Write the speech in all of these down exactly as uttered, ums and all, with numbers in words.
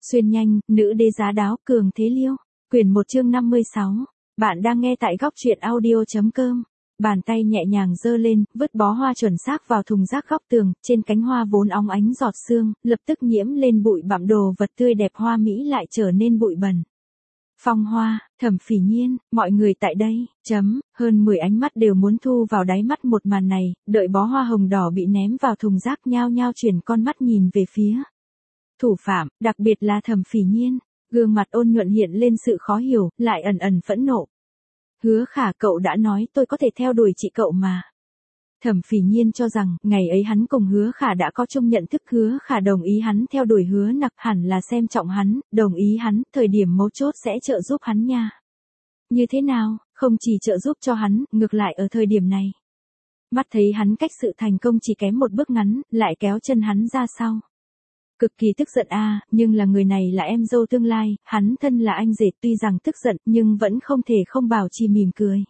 Xuyên nhanh, nữ đế giá đáo, cường thế liêu. Quyển một chương năm mươi sáu. Bạn đang nghe tại góc truyện audio chấm com. Bàn tay nhẹ nhàng giơ lên, vứt bó hoa chuẩn xác vào thùng rác góc tường, trên cánh hoa vốn óng ánh giọt sương, lập tức nhiễm lên bụi bặm, đồ vật tươi đẹp hoa mỹ lại trở nên bụi bẩn. Phong Hoa, Thẩm Phỉ Nhiên, mọi người tại đây, chấm, hơn mười ánh mắt đều muốn thu vào đáy mắt một màn này, đợi bó hoa hồng đỏ bị ném vào thùng rác nhao nhao chuyển con mắt nhìn về phía thủ phạm, đặc biệt là Thẩm Phỉ Nhiên, gương mặt ôn nhuận hiện lên sự khó hiểu, lại ẩn ẩn phẫn nộ. Hứa Khả, cậu đã nói tôi có thể theo đuổi chị cậu mà. Thẩm Phỉ Nhiên cho rằng, ngày ấy hắn cùng Hứa Khả đã có chung nhận thức, Hứa Khả đồng ý hắn theo đuổi Hứa Nặc, hẳn là xem trọng hắn, đồng ý hắn, thời điểm mấu chốt sẽ trợ giúp hắn nha. Như thế nào, không chỉ trợ giúp cho hắn, ngược lại ở thời điểm này. Mắt thấy hắn cách sự thành công chỉ kém một bước ngắn, lại kéo chân hắn ra sau. Cực kỳ tức giận a, à, nhưng là người này là em dâu tương lai, hắn thân là anh rể, tuy rằng tức giận nhưng vẫn không thể không bảo trì mỉm cười.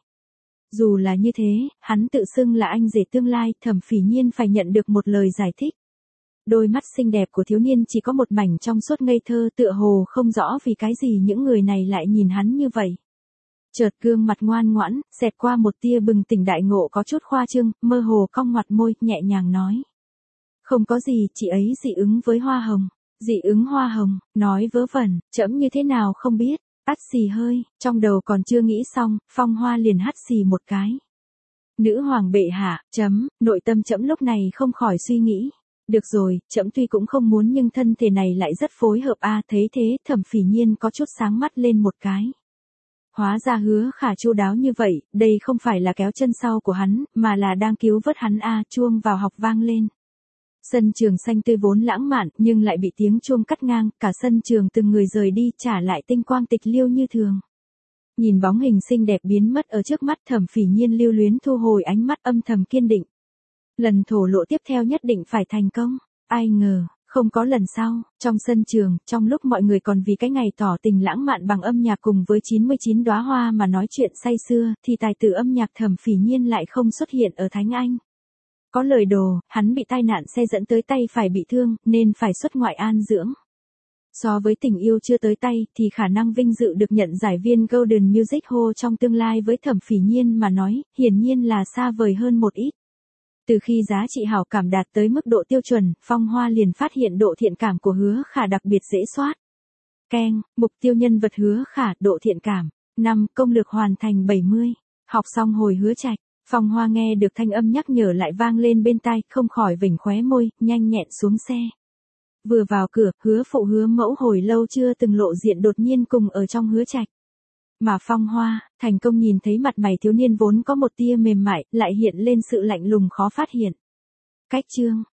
Dù là như thế, hắn tự xưng là anh rể tương lai, Thẩm Phỉ Nhiên phải nhận được một lời giải thích. Đôi mắt xinh đẹp của thiếu niên chỉ có một mảnh trong suốt ngây thơ, tựa hồ không rõ vì cái gì những người này lại nhìn hắn như vậy. Chợt gương mặt ngoan ngoãn, xẹt qua một tia bừng tỉnh đại ngộ, có chút khoa trương, mơ hồ cong mặt môi, nhẹ nhàng nói. Không có gì, chị ấy dị ứng với hoa hồng. Dị ứng hoa hồng, nói vớ vẩn, trẫm như thế nào không biết. Hắt xì hơi, trong đầu còn chưa nghĩ xong, Phong Hoa liền hắt xì một cái. Nữ hoàng bệ hạ, chấm, nội tâm trẫm lúc này không khỏi suy nghĩ. Được rồi, trẫm tuy cũng không muốn nhưng thân thể này lại rất phối hợp a, à, thấy thế, Thẩm Phỉ Nhiên có chút sáng mắt lên một cái. Hóa ra Hứa Khả chu đáo như vậy, đây không phải là kéo chân sau của hắn, mà là đang cứu vớt hắn a, à, chuông vào học vang lên. Sân trường xanh tươi vốn lãng mạn, nhưng lại bị tiếng chuông cắt ngang, cả sân trường từng người rời đi, trả lại tinh quang tịch liêu như thường. Nhìn bóng hình xinh đẹp biến mất ở trước mắt, Thẩm Phỉ Nhiên lưu luyến thu hồi ánh mắt, âm thầm kiên định. Lần thổ lộ tiếp theo nhất định phải thành công. Ai ngờ, không có lần sau, trong sân trường, trong lúc mọi người còn vì cái ngày tỏ tình lãng mạn bằng âm nhạc cùng với chín mươi chín đóa hoa mà nói chuyện say sưa, thì tài tử âm nhạc Thẩm Phỉ Nhiên lại không xuất hiện ở Thánh Anh. Có lời đồ, hắn bị tai nạn xe dẫn tới tay phải bị thương, nên phải xuất ngoại an dưỡng. So với tình yêu chưa tới tay, thì khả năng vinh dự được nhận giải viên Golden Music Hall trong tương lai với Thẩm Phỉ Nhiên mà nói, hiển nhiên là xa vời hơn một ít. Từ khi giá trị hảo cảm đạt tới mức độ tiêu chuẩn, Phong Hoa liền phát hiện độ thiện cảm của Hứa Khả đặc biệt dễ soát. Keng, mục tiêu nhân vật Hứa Khả, độ thiện cảm. năm, công lược hoàn thành bảy mươi. Học xong hồi Hứa Trạch. Phong Hoa nghe được thanh âm nhắc nhở lại vang lên bên tai, không khỏi vểnh khóe môi, nhanh nhẹn xuống xe. Vừa vào cửa, Hứa phụ Hứa mẫu hồi lâu chưa từng lộ diện đột nhiên cùng ở trong Hứa Trạch. Mà Phong Hoa, thành công nhìn thấy mặt mày thiếu niên vốn có một tia mềm mại, lại hiện lên sự lạnh lùng khó phát hiện. Cách chương,